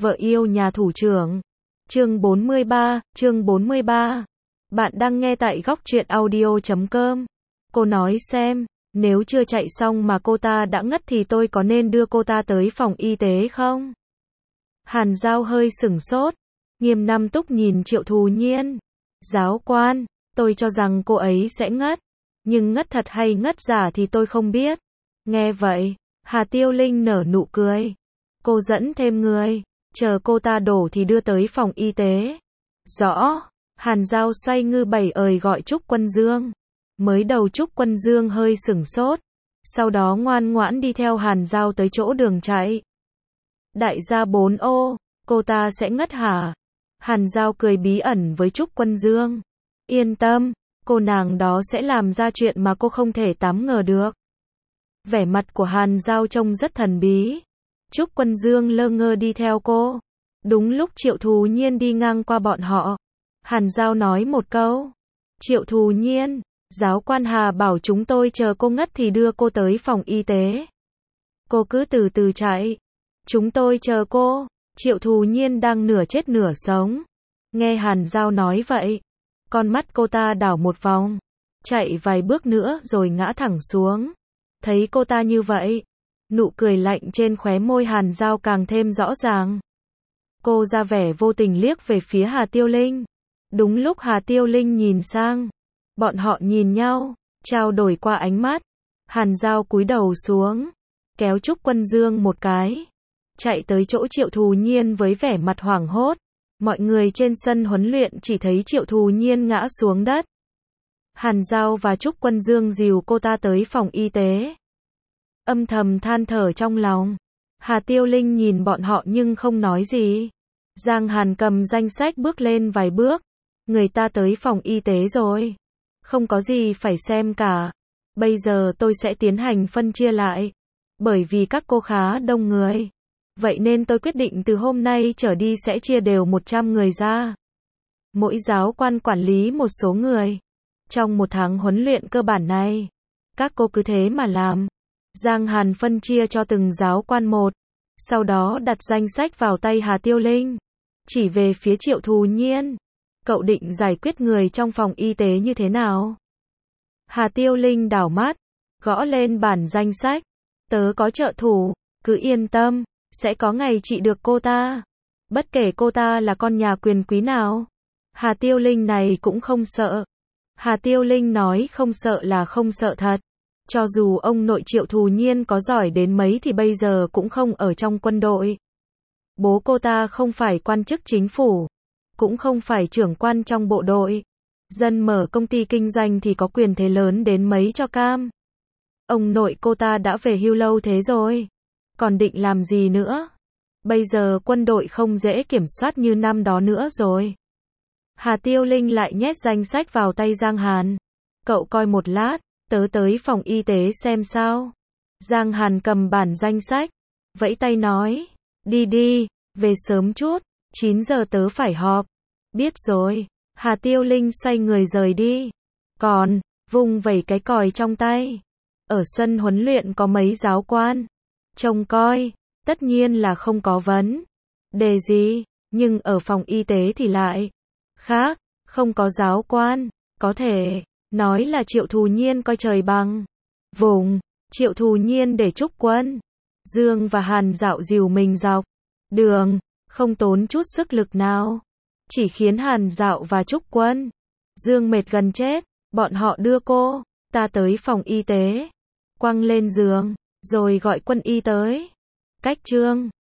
Vợ yêu nhà thủ trưởng. Chương 43. Bạn đang nghe tại góc truyện audio.com. Cô nói xem, nếu chưa chạy xong mà cô ta đã ngất thì tôi có nên đưa cô ta tới phòng y tế không? Hàn Giao hơi sửng sốt, nghiêm năm túc nhìn Triệu Thù Nhiên. Giáo quan, tôi cho rằng cô ấy sẽ ngất, nhưng ngất thật hay ngất giả thì tôi không biết. Nghe vậy, Hà Tiêu Linh nở nụ cười. Cô dẫn thêm người, chờ cô ta đổ thì đưa tới phòng y tế. Rõ. Hàn Giao xoay ngư bảy ời gọi Trúc Quân Dương. Mới đầu Trúc Quân Dương hơi sửng sốt, sau đó ngoan ngoãn đi theo Hàn Giao tới chỗ đường chạy. Đại gia 4 ô, cô ta sẽ ngất hả? Hàn Giao cười bí ẩn với Trúc Quân Dương. Yên tâm, cô nàng đó sẽ làm ra chuyện mà cô không thể tám ngờ được. Vẻ mặt của Hàn Giao trông rất thần bí. Trúc Quân Dương lơ ngơ đi theo cô. Đúng lúc Triệu Thù Nhiên đi ngang qua bọn họ, Hàn Giao nói một câu. Triệu Thù Nhiên, giáo quan Hà bảo chúng tôi chờ cô ngất thì đưa cô tới phòng y tế. Cô cứ từ từ chạy. Chúng tôi chờ cô. Triệu Thù Nhiên đang nửa chết nửa sống. Nghe Hàn Giao nói vậy, con mắt cô ta đảo một vòng, chạy vài bước nữa rồi ngã thẳng xuống. Thấy cô ta như vậy, nụ cười lạnh trên khóe môi Hàn Giao càng thêm rõ ràng. Cô ra vẻ vô tình liếc về phía Hà Tiêu Linh. Đúng lúc Hà Tiêu Linh nhìn sang, bọn họ nhìn nhau, trao đổi qua ánh mắt. Hàn Giao cúi đầu xuống, kéo Trúc Quân Dương một cái, chạy tới chỗ Triệu Thù Nhiên với vẻ mặt hoảng hốt. Mọi người trên sân huấn luyện chỉ thấy Triệu Thù Nhiên ngã xuống đất. Hàn Giao và Trúc Quân Dương dìu cô ta tới phòng y tế. Âm thầm than thở trong lòng. Hà Tiêu Linh nhìn bọn họ nhưng không nói gì. Giang Hàn cầm danh sách bước lên vài bước. Người ta tới phòng y tế rồi. Không có gì phải xem cả. Bây giờ tôi sẽ tiến hành phân chia lại. Bởi vì các cô khá đông người. Vậy nên tôi quyết định từ hôm nay trở đi sẽ chia đều 100 người ra. Mỗi giáo quan quản lý một số người. Trong một tháng huấn luyện cơ bản này, các cô cứ thế mà làm. Giang Hàn phân chia cho từng giáo quan một. Sau đó đặt danh sách vào tay Hà Tiêu Linh. Chỉ về phía Triệu Thù Nhiên. Cậu định giải quyết người trong phòng y tế như thế nào? Hà Tiêu Linh đảo mắt, gõ lên bản danh sách. Tớ có trợ thủ, cứ yên tâm, sẽ có ngày trị được cô ta. Bất kể cô ta là con nhà quyền quý nào. Hà Tiêu Linh này cũng không sợ. Hà Tiêu Linh nói không sợ là không sợ thật. Cho dù ông nội Triệu Thù Nhiên có giỏi đến mấy thì bây giờ cũng không ở trong quân đội. Bố cô ta không phải quan chức chính phủ, cũng không phải trưởng quan trong bộ đội. Dân mở công ty kinh doanh thì có quyền thế lớn đến mấy cho cam. Ông nội cô ta đã về hưu lâu thế rồi. Còn định làm gì nữa? Bây giờ quân đội không dễ kiểm soát như năm đó nữa rồi. Hà Tiêu Linh lại nhét danh sách vào tay Giang Hàn. Cậu coi một lát, tớ tới phòng y tế xem sao. Giang Hàn cầm bản danh sách, vẫy tay nói. Đi đi, về sớm chút, 9 giờ tớ phải họp. Biết rồi. Hà Tiêu Linh xoay người rời đi. Còn, vung vẩy cái còi trong tay. Ở sân huấn luyện có mấy giáo quan. Trông coi, tất nhiên là không có vấn đề gì, nhưng ở phòng y tế thì lại khác, không có giáo quan, có thể nói là Triệu Thù Nhiên coi trời bằng vùng. Triệu Thù Nhiên để Trúc Quân Dương và Hàn Dạo dìu mình dọc đường, không tốn chút sức lực nào, chỉ khiến Hàn Dạo và Trúc Quân Dương mệt gần chết. Bọn họ đưa cô ta tới phòng y tế, quăng lên giường, rồi gọi quân y tới. Cách chương